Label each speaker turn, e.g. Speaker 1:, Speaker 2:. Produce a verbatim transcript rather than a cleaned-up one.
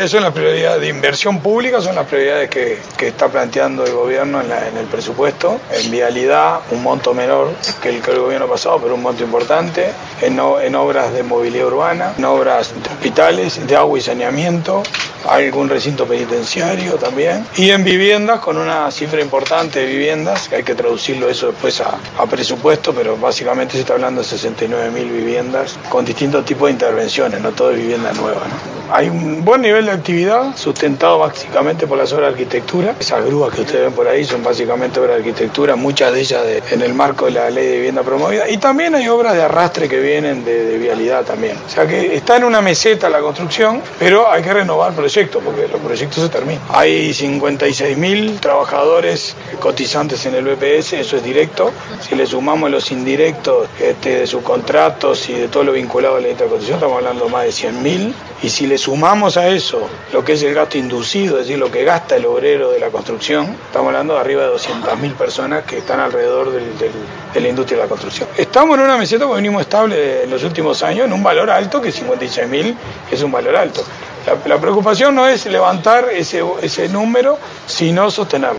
Speaker 1: eso es la prioridad de inversión pública, son las prioridades que, que está planteando el gobierno en, la, en el presupuesto. En vialidad, un monto menor que el, que el gobierno pasado, pero un monto importante. En, en obras de movilidad urbana, en obras de hospitales, de agua y saneamiento, algún recinto penitenciario también. Y en viviendas, con una cifra importante de viviendas, que hay que traducirlo eso después a, a presupuesto, pero básicamente se está hablando de sesenta y nueve mil viviendas con distintos tipos de intervenciones, no todo es vivienda nueva, ¿no? Hay un buen nivel de actividad sustentado básicamente por las obras de arquitectura. Esas grúas que ustedes ven por ahí son básicamente obras de arquitectura, muchas de ellas de, en el marco de la ley de vivienda promovida. Y también hay obras de arrastre que vienen de, de vialidad también. O sea que está en una meseta la construcción, pero hay que renovar proyectos porque los proyectos se terminan. Hay cincuenta y seis mil trabajadores cotizantes en el B P S, eso es directo. Si le sumamos los indirectos este, de subcontratos y de todo lo vinculado a la interconstrucción, estamos hablando de más de cien mil. Y si le sumamos a eso lo que es el gasto inducido, es decir, lo que gasta el obrero de la construcción, estamos hablando de arriba de doscientas mil personas que están alrededor del, del, de la industria de la construcción. Estamos en una meseta porque venimos estable en los últimos años, en un valor alto, que cincuenta y seis mil es un valor alto. La, la preocupación no es levantar ese, ese número, sino sostenerlo.